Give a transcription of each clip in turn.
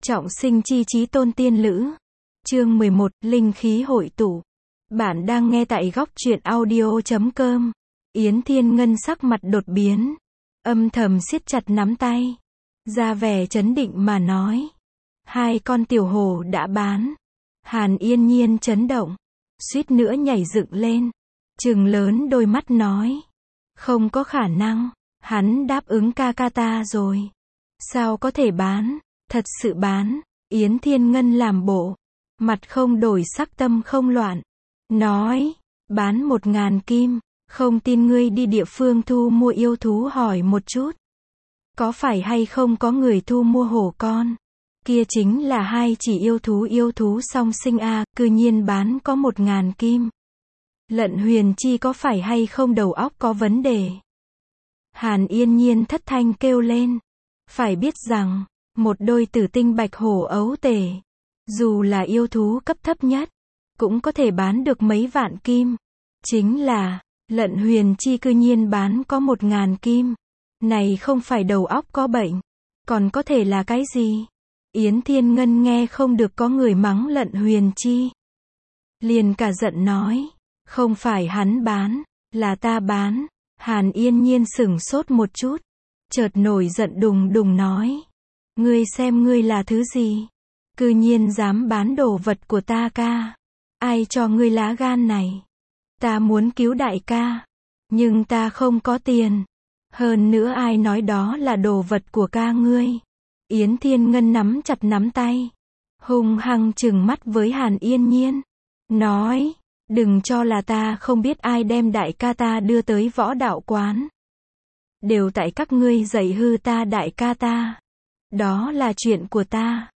Trọng sinh chi chí tôn tiên lữ. Chương 11, linh khí hội tụ. Bạn đang nghe tại góc truyện audio.com. Yến Thiên Ngân sắc mặt đột biến, âm thầm siết chặt nắm tay, ra vẻ trấn định mà nói: hai con tiểu hổ đã bán. Hàn Yên Nhiên chấn động, suýt nữa nhảy dựng lên, trừng lớn đôi mắt nói: không có khả năng, hắn đáp ứng ca ca ta rồi. Sao có thể bán? Thật sự bán. Yến Thiên Ngân làm bộ, mặt không đổi sắc tâm không loạn, nói: bán 1000 kim, không tin ngươi đi địa phương thu mua yêu thú hỏi một chút. Có phải hay không có người thu mua hổ con? Kia chính là hai chỉ yêu thú song sinh a, cư nhiên bán có 1000 kim. Lận Huyền Chi có phải hay không đầu óc có vấn đề? Hàn Yên Nhiên thất thanh kêu lên. Phải biết rằng, một đôi tử tinh bạch hổ ấu tể, dù là yêu thú cấp thấp nhất, cũng có thể bán được mấy vạn kim. Chính là, Lận Huyền Chi cư nhiên bán có 1000 kim. Này không phải đầu óc có bệnh, còn có thể là cái gì? Yến Thiên Ngân nghe không được có người mắng Lận Huyền Chi, liền cả giận nói: không phải hắn bán, là ta bán. Hàn Yên Nhiên sửng sốt một chút, chợt nổi giận đùng đùng nói: ngươi xem ngươi là thứ gì? Cư nhiên dám bán đồ vật của ta ca. Ai cho ngươi lá gan này? Ta muốn cứu đại ca, nhưng ta không có tiền. Hơn nữa ai nói đó là đồ vật của ca ngươi? Yến Thiên Ngân nắm chặt nắm tay, hung hăng trừng mắt với Hàn Yên Nhiên, nói: đừng cho là ta không biết ai đem đại ca ta đưa tới võ đạo quán. Đều tại các ngươi dạy hư ta đại ca ta. Đó là chuyện của ta.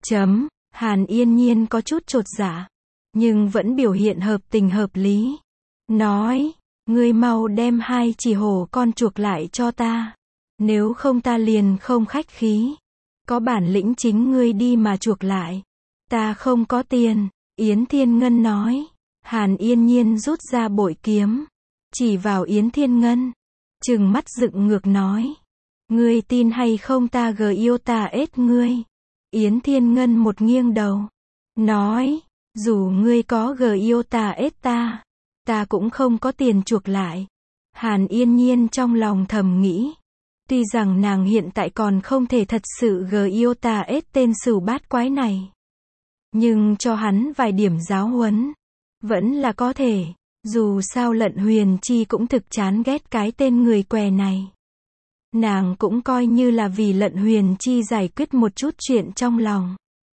Hàn Yên Nhiên có chút chột dạ, nhưng vẫn biểu hiện hợp tình hợp lý, nói: ngươi mau đem hai chỉ hổ con chuộc lại cho ta, nếu không ta liền không khách khí. Có bản lĩnh chính ngươi đi mà chuộc lại. Ta không có tiền. Yến Thiên Ngân nói. Hàn Yên Nhiên rút ra bội kiếm, chỉ vào Yến Thiên Ngân, trừng mắt dựng ngược nói: ngươi tin hay không ta yêu ta ết ngươi? Yến Thiên Ngân một nghiêng đầu, nói: dù ngươi có yêu ta ết ta, ta cũng không có tiền chuộc lại. Hàn Yên Nhiên trong lòng thầm nghĩ, tuy rằng nàng hiện tại còn không thể thật sự yêu ta ết tên sửu bát quái này, nhưng cho hắn vài điểm giáo huấn vẫn là có thể. Dù sao Lận Huyền Chi cũng thực chán ghét cái tên người què này. Nàng cũng coi như là vì Lận Huyền Chi giải quyết một chút chuyện trong lòng.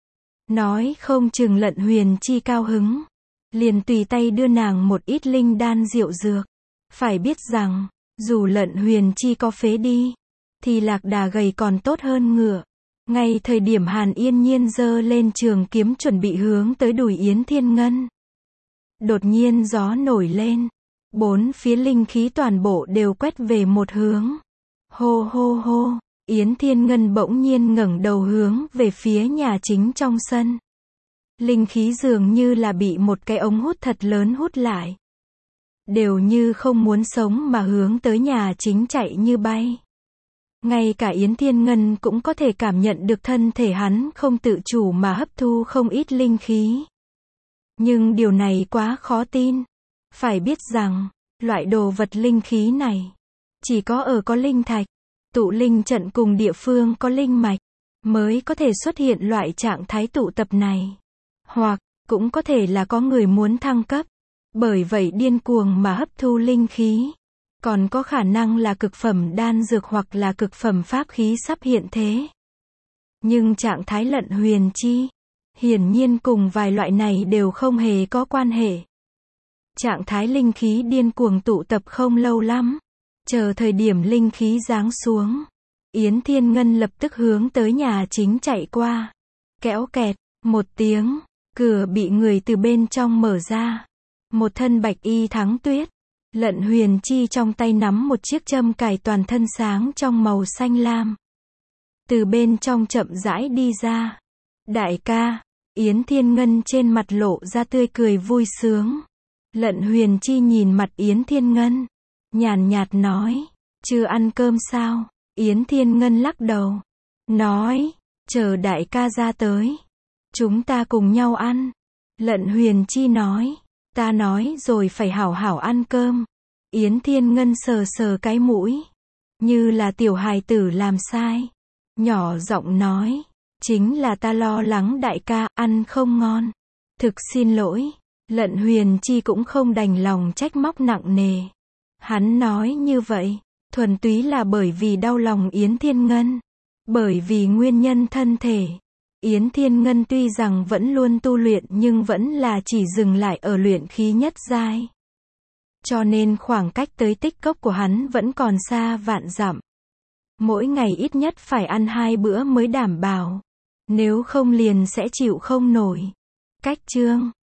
Nói không chừng Lận Huyền Chi cao hứng, liền tùy tay đưa nàng một ít linh đan diệu dược. Phải biết rằng, dù Lận Huyền Chi có phế đi, thì lạc đà gầy còn tốt hơn ngựa. Ngay thời điểm Hàn Yên Nhiên giơ lên trường kiếm chuẩn bị hướng tới đùi Yến Thiên Ngân, đột nhiên gió nổi lên, bốn phía linh khí toàn bộ đều quét về một hướng. Hô hô hô, Yến Thiên Ngân bỗng nhiên ngẩng đầu hướng về phía nhà chính trong sân. Linh khí dường như là bị một cái ống hút thật lớn hút lại, đều như không muốn sống mà hướng tới nhà chính chạy như bay. Ngay cả Yến Thiên Ngân cũng có thể cảm nhận được thân thể hắn không tự chủ mà hấp thu không ít linh khí. Nhưng điều này quá khó tin. Phải biết rằng, loại đồ vật linh khí này, chỉ có ở có linh thạch, tụ linh trận cùng địa phương có linh mạch, mới có thể xuất hiện loại trạng thái tụ tập này. Hoặc, cũng có thể là có người muốn thăng cấp, bởi vậy điên cuồng mà hấp thu linh khí. Còn có khả năng là cực phẩm đan dược hoặc là cực phẩm pháp khí sắp hiện thế. Nhưng trạng thái Lận Huyền Chi, hiển nhiên cùng vài loại này đều không hề có quan hệ. Trạng thái linh khí điên cuồng tụ tập không lâu lắm, chờ thời điểm linh khí giáng xuống, Yến Thiên Ngân lập tức hướng tới nhà chính chạy qua. Kéo kẹt, một tiếng, cửa bị người từ bên trong mở ra. Một thân bạch y thắng tuyết, Lận Huyền Chi trong tay nắm một chiếc châm cài toàn thân sáng trong màu xanh lam, từ bên trong chậm rãi đi ra. Đại ca. Yến Thiên Ngân trên mặt lộ ra tươi cười vui sướng. Lận Huyền Chi nhìn mặt Yến Thiên Ngân, nhàn nhạt nói: chưa ăn cơm sao? Yến Thiên Ngân lắc đầu, nói: chờ đại ca ra tới. Chúng ta cùng nhau ăn. Lận Huyền Chi nói. Ta nói rồi phải hảo hảo ăn cơm. Yến Thiên Ngân sờ sờ cái mũi. Như là tiểu hài tử làm sai. Nhỏ giọng nói. Chính là ta lo lắng đại ca, ăn không ngon. Thực xin lỗi. Lận Huyền Chi cũng không đành lòng trách móc nặng nề. Hắn nói như vậy, thuần túy là bởi vì đau lòng Yến Thiên Ngân. Bởi vì nguyên nhân thân thể. Yến Thiên Ngân tuy rằng vẫn luôn tu luyện nhưng vẫn là chỉ dừng lại ở luyện khí nhất giai. Cho nên khoảng cách tới tích cốc của hắn vẫn còn xa vạn dặm. Mỗi ngày ít nhất phải ăn 2 bữa mới đảm bảo. Nếu không liền sẽ chịu không nổi. Cách chương